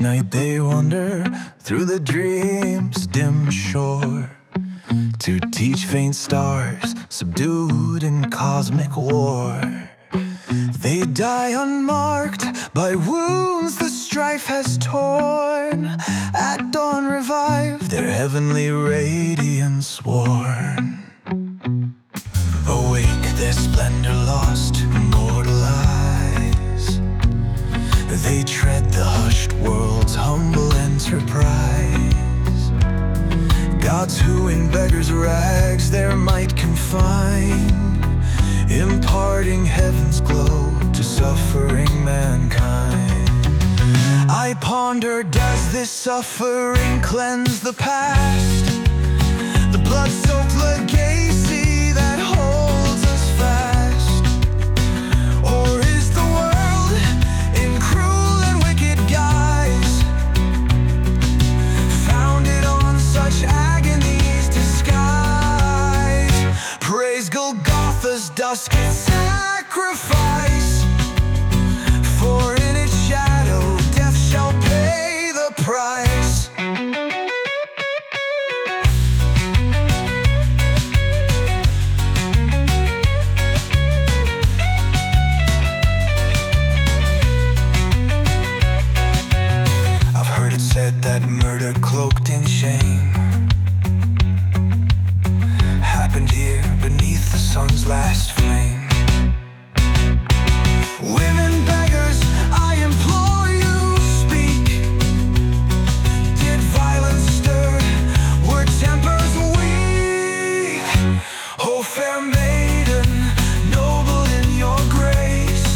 night they wander through the dream's dim shore, to teach faint stars subdued in cosmic war. They die unmarked by wounds the strife has torn. At dawn revive, their heavenly radiance worn. Awake, their splendor lost to mortal eyes. They tread the hushed world's humble enterprise. Gods who in beggars' rags their might confine, imparting heaven's glow to suffering mankind. I ponder, does this suffering cleanse the past? The blood-soaked legacy that holds us fast? Or is the world in cruel and wicked guise, founded on such agony's disguise? Praise Golgotha's dusk its sacrifice, for in its shadow death shall pay the price. I've heard it said that murder cloaked in shame happened here beneath the sun's last flame. Women beggars, I implore you, speak. Did violence stir? Were tempers weak? Oh, fair maiden, noble in your grace,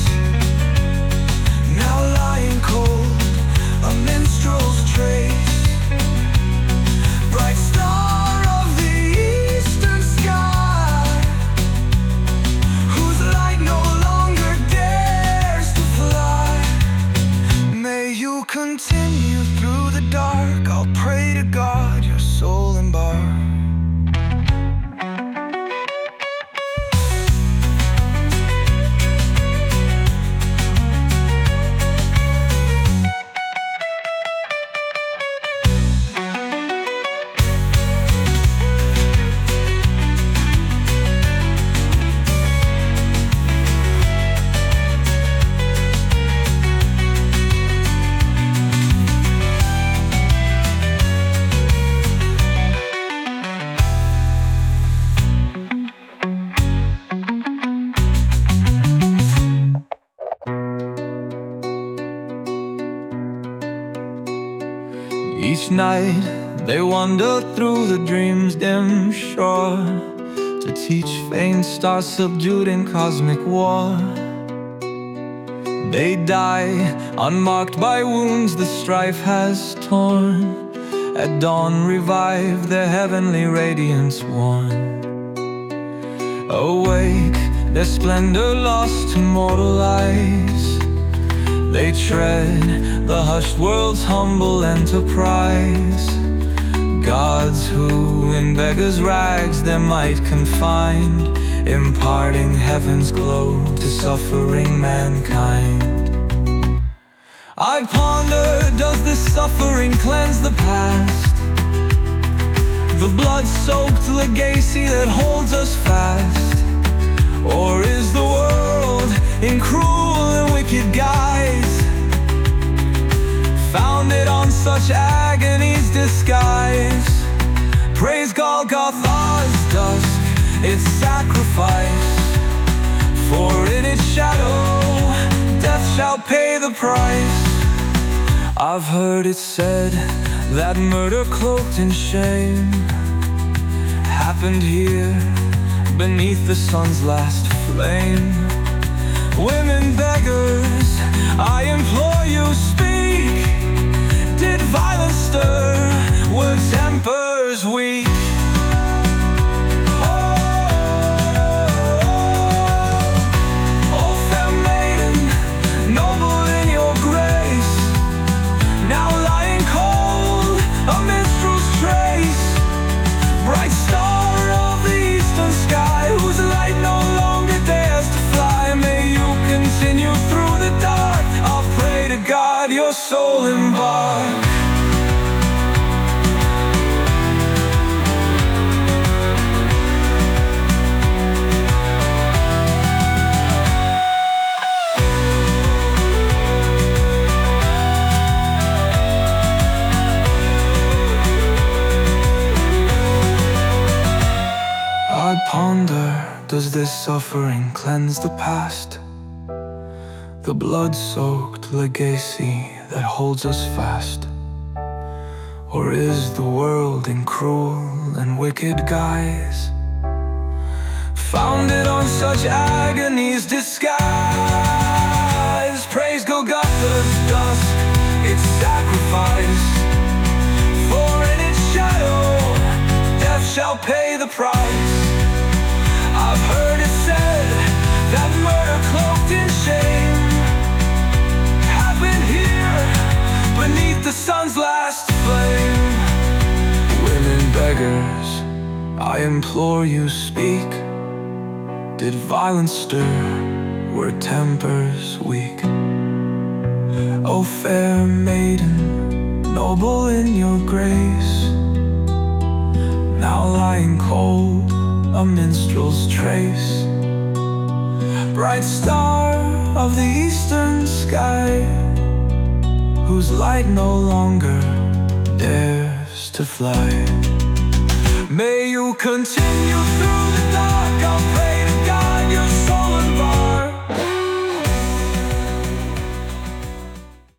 now lying cold, a minstrel's trace. Bright star of the eastern sky, whose light no longer dares to fly. May you continue through the dark. I'll pray to God your soul embark. Each night they wander through the dream's dim shore, to teach faint stars subdued in cosmic war. They die unmarked by wounds the strife has torn. At dawn revive, their heavenly radiance worn. Awake, their splendor lost to mortal eyes. They tread the hushed world's humble enterprise. Gods who in beggars' rags their might confined, imparting heaven's glow to suffering mankind. I ponder, does this suffering cleanse the past? The blood-soaked legacy that holds us fast? Or is the world in cruel and wicked guise, founded on such agony's disguise? Praise Golgotha's dusk, its sacrifice, for in its shadow death shall pay the price. I've heard it said that murder cloaked in shame happened here beneath the sun's last flame. Women beggars, I implore you, speak. Did violence stir? Were tempers weak? Oh, fair maiden, noble in your grace, now lying cold, a minstrel's trace. Bright star of the eastern sky, whose light no longer dares to fly. soul embark. I ponder, does this suffering cleanse the past? The blood-soaked legacy that holds us fast? Or is the world in cruel and wicked guise, founded on such agony's disguise? Praise Golgotha's dusk, its sacrifice, for in its shadow death shall pay the price. I've heard it said that murder cloaked in shame happened here beneath the sun's last flame. Women beggars, I implore you, speak. Did violence stir, were tempers weak? O fair maiden, noble in your grace, now lying cold, a minstrel's trace. Bright star of the eastern sky, whose light no longer dares to fly. May you continue through